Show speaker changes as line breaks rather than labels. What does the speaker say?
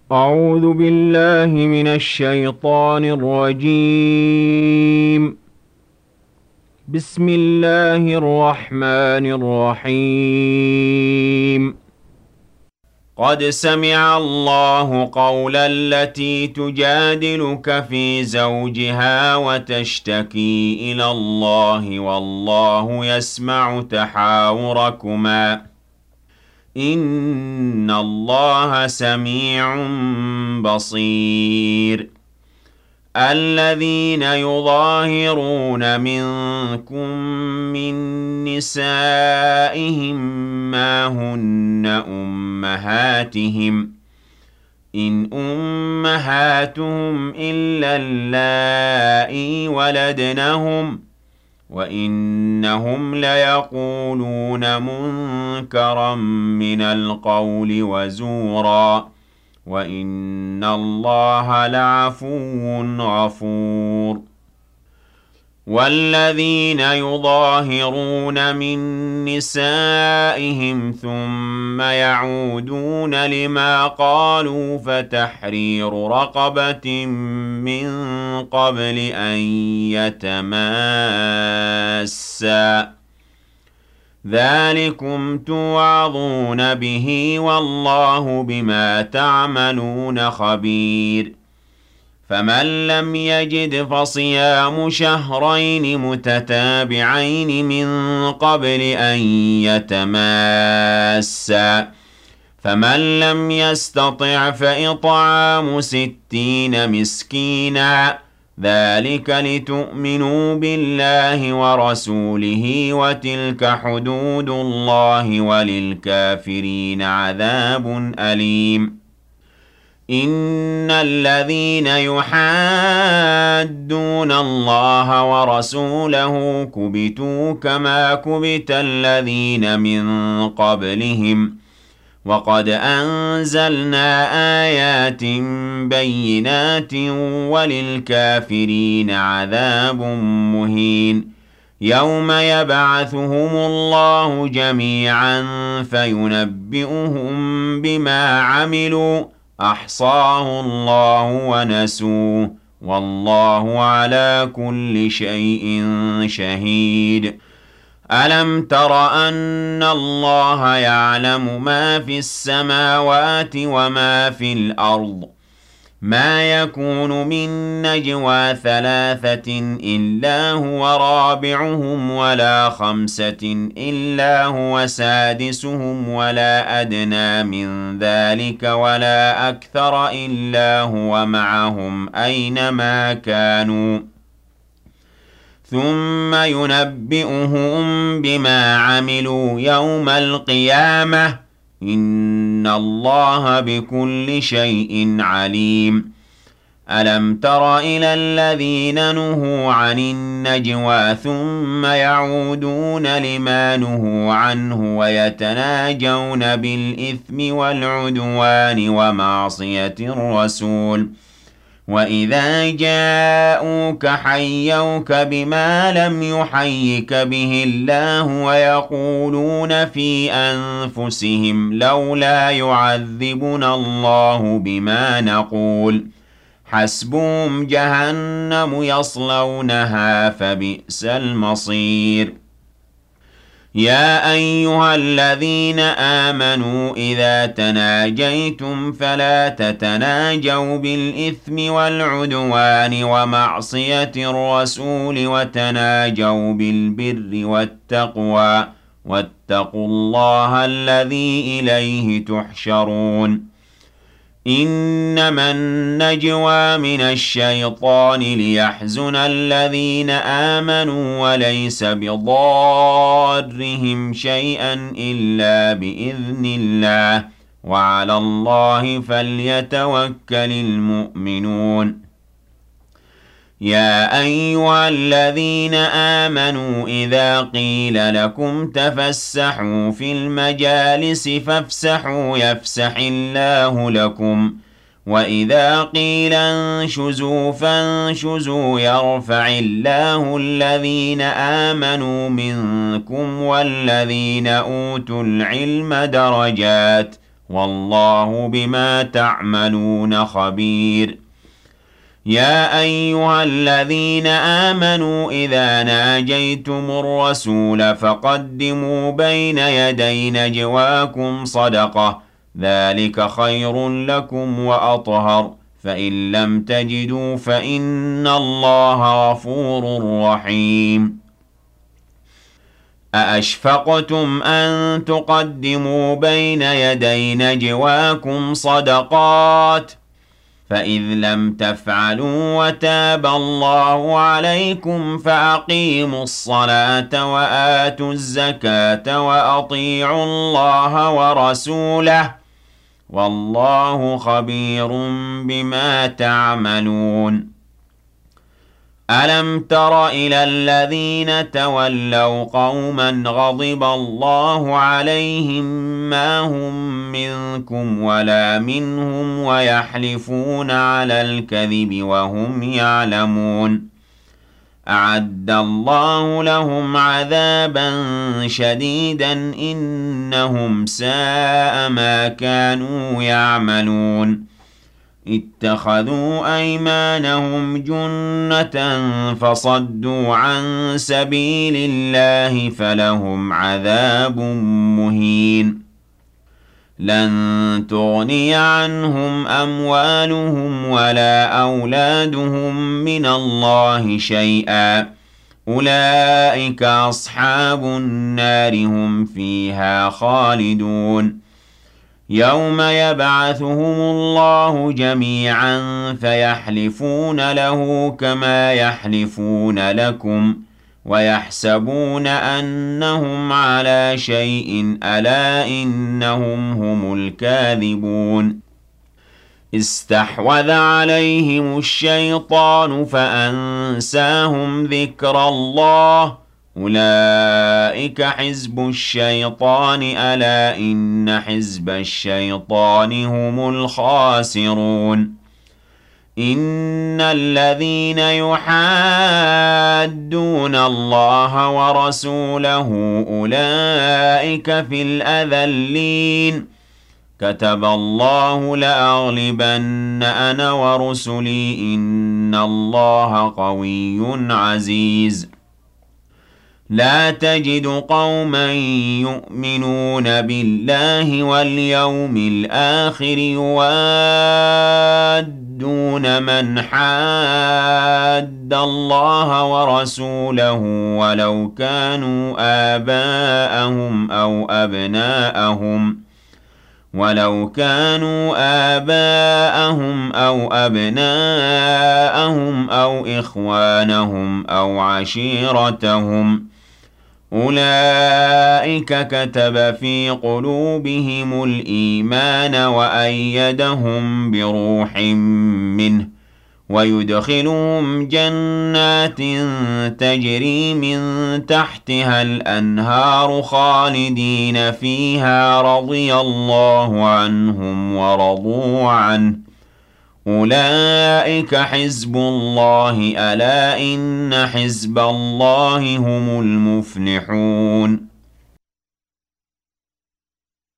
أعوذ بالله من الشيطان الرجيم. بسم الله الرحمن الرحيم. قد سمع الله قول التي تجادلك في زوجها وتشتكي إلى الله والله يسمع تحاوركما إن الله سميع بصير. الذين يظاهرون منكم من نسائهم ما هن أمهاتهم إن أمهاتهم إلا اللائي ولدنهم وإنهم ليقولون منكرا من القول وزورا وإن الله لعفو غفور. والذين يظاهرون من نسائهم ثم يعودون لما قالوا فتحرير رقبة من قبل أن يتماسا ذلكم توعظون به والله بما تعملون خبير. فمن لم يجد فصيام شهرين متتابعين من قبل أن يتماسا فمن لم يستطع فإطعام 60 مسكينا ذلك لتؤمنوا بالله ورسوله وتلك حدود الله وللكافرين عذاب أليم. إن الذين يحادون الله ورسوله كبتوا كما كبت الذين من قبلهم وقد أنزلنا آيات بينات وللكافرين عذاب مهين. يوم يبعثهم الله جميعا فينبئهم بما عملوا أحصاه الله ونسوه والله على كل شيء شهيد. ألم تر أن الله يعلم ما في السماوات وما في الأرض ما يكون من نجوى 3 إلا هو رابعهم ولا 5 إلا هو سادسهم ولا أدنى من ذلك ولا أكثر إلا هو معهم أينما كانوا ثم ينبئهم بما عملوا يوم القيامة إن الله بكل شيء عليم. ألم تر إلى الذين نهوا عن النجوى ثم يعودون لما نهوا عنه ويتناجون بالإثم والعدوان ومعصية الرسول وإذا جاءوك حيوك بما لم يحيك به الله ويقولون في أنفسهم لولا يعذبنا الله بما نقول حسبهم جهنم يصلونها فبئس المصير. يا أيها الذين آمنوا إذا تناجيتم فلا تتناجوا بالإثم والعدوان ومعصية الرسول وتناجوا بالبر والتقوى واتقوا الله الذي إليه تحشرون. إنما النجوى من الشيطان ليحزن الذين آمنوا وليس بضارهم شيئا إلا بإذن الله وعلى الله فليتوكل المؤمنون. يا أيها الذين آمنوا إذا قيل لكم تفسحوا في المجالس فافسحوا يفسح الله لكم وإذا قيل انشزوا فانشزوا يرفع الله الذين آمنوا منكم والذين أوتوا العلم درجات والله بما تعملون خبير. يا أيها الذين آمنوا إذا ناجيتم الرسول فقدموا بين يدي نجواكم صدقة، ذلك خير لكم وأطهر، فإن لم تجدوا فإن الله غفور رحيم. أأشفقتم أن تقدموا بين يدي نجواكم صدقات، فإذ لم تفعلوا وتاب الله عليكم فأقيموا الصلاة وآتوا الزكاة وأطيعوا الله ورسوله، والله خبير بما تعملون. ألم تر إلى الذين تولوا قوما غضب الله عليهم ما هم منكم ولا منهم ويحلفون على الكذب وهم يعلمون، أعد الله لهم عذابا شديدا إنهم ساء ما كانوا يعملون. اتخذوا أيمانهم جنة فصدوا عن سبيل الله فلهم عذاب مهين. لن تغني عنهم أموالهم ولا أولادهم من الله شيئا، أولئك أصحاب النار هم فيها خالدون. يوم يبعثهم الله جميعا فيحلفون له كما يحلفون لكم ويحسبون أنهم على شيء، ألا إنهم هم الكاذبون. استحوذ عليهم الشيطان فأنساهم ذكر الله، أولئك حزب الشيطان، ألا إن حزب الشيطان هم الخاسرون. إن الذين يحادون الله ورسوله أولئك في الأذلين، كتب الله لأغلبن أنا ورسلي إن الله قوي عزيز. لا تجد قوما يؤمنون بالله واليوم الآخر يوادون من حاد الله ورسوله ولو كانوا آباءهم أو أبناءهم أو إخوانهم أو عشيرتهم، أولئك كتب في قلوبهم الإيمان وأيدهم بروح منه، ويدخلهم جنات تجري من تحتها الأنهار خالدين فيها، رضي الله عنهم ورضوا عنه، أولئك حزب الله، ألا إن حزب الله هم المفلحون.